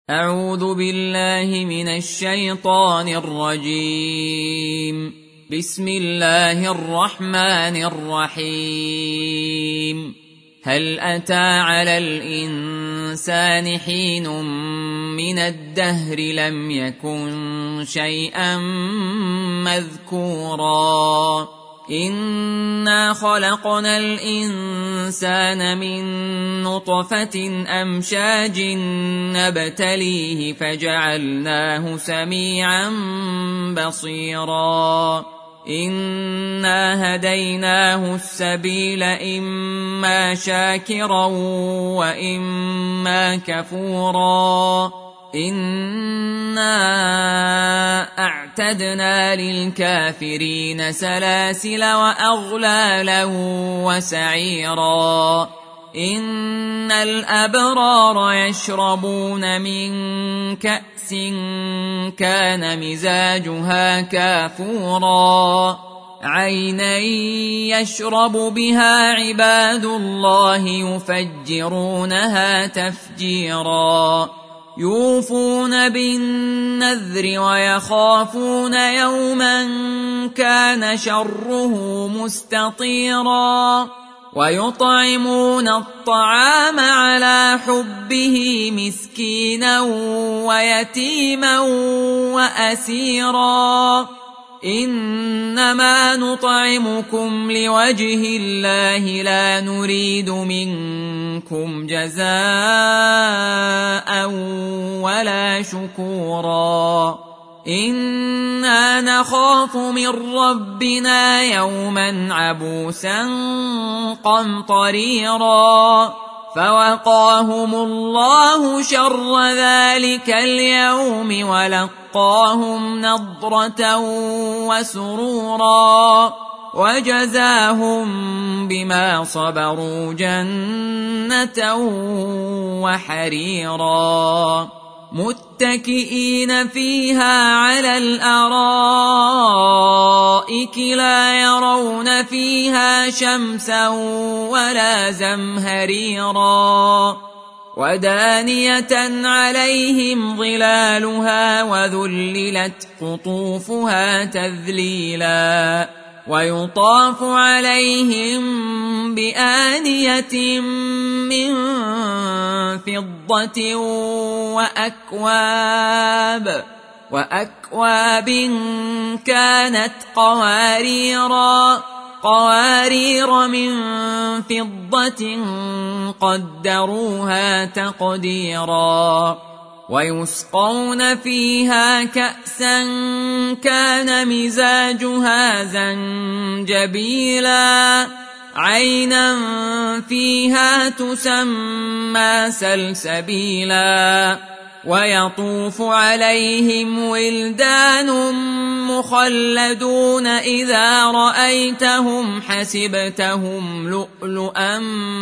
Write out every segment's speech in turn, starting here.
أعوذ بالله من الشيطان الرجيم. بسم الله الرحمن الرحيم. هل أتى على الإنسان حين من الدهر لم يكن شيئا مذكورا إنا خلقنا الإنسان من نطفة أمشاج نبتليه فجعلناه سميعا بصيرا إنا هديناه السبيل إما شاكرا وإما كفورا إنا أعتدنا للكافرين سلاسل وأغلالا وسعيرا إن الأبرار يشربون من كأس كان مزاجها كافورا عينا يشرب بها عباد الله يفجرونها تفجيرا يوفون بالنذر ويخافون يوما كان شره مستطيرا ويطعمون الطعام على حبه مسكينا ويتيما وأسيرا إنما نطعمكم لوجه الله لا نريد منكم جزاء ولا شكورا إنا نخاف من ربنا يوما عبوسا قمطريرا فوقاهم الله شر ذلك اليوم ولقاهم نضرة وسرورا وجزاهم بما صبروا جنة وحريرا متكئين فيها على الأرائك لا يرون فيها شمسا ولا زمهريرا ودانية عليهم ظلالها وذللت قطوفها تذليلا ويطاف عليهم بآنية من فضة وأكواب كانت قوارير من فضة قدروها تقديرا ويسقون فيها كأسا كان مزاجها زنجبيلا عينا فيها تسمى سلسبيلا ويطوف عليهم ولدان مخلدون إذا رأيتهم حسبتهم لؤلؤا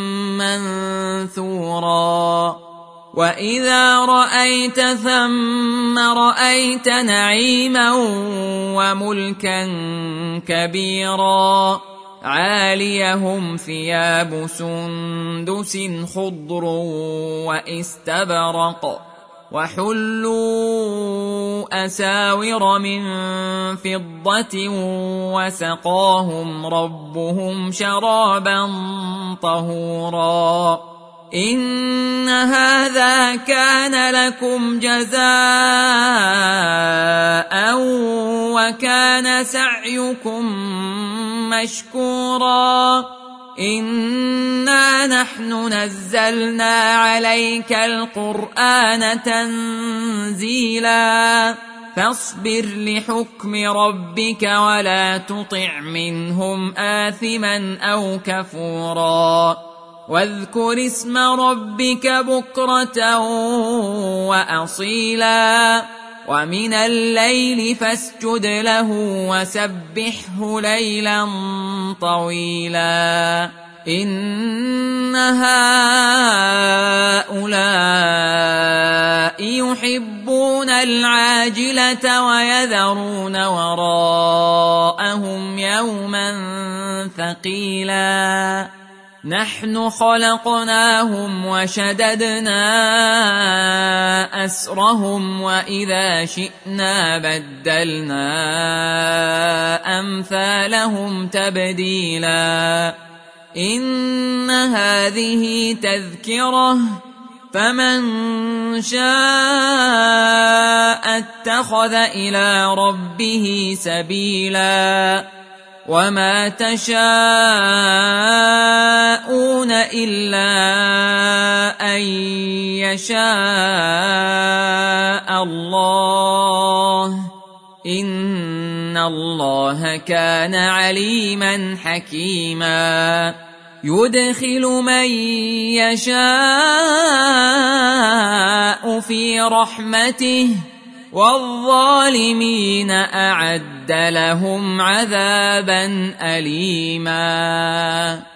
منثورا وإذا رأيت ثم رأيت نعيما وملكا كبيرا عاليهم ثياب سندس خضر واستبرق وحلوا أساور من فضة وسقاهم ربهم شرابا طهورا إن هذا كان لكم جزاء وكان سعيكم مشكورا إنا نحن نزلنا عليك القرآن تنزيلا فاصبر لحكم ربك ولا تطع منهم آثما أو كفورا واذكر اسم ربك بكرة وأصيلا ومن الليل فاسجد له وسبحه ليلا طويلا إن هؤلاء يحبون العاجلة ويذرون وراءهم يوما ثقيلا نحن خلقناهم وشددنا أسرهم وإذا شئنا بدلنا أمثالهم تبديلا إن هذه تذكرة فمن شاء اتخذ إلى ربه سبيلا وما تشاءون إلا أن يشاء الله إن الله كان عليما حكيما يدخل من يشاء في رحمته والظالمين أعد لهم عذابا أليما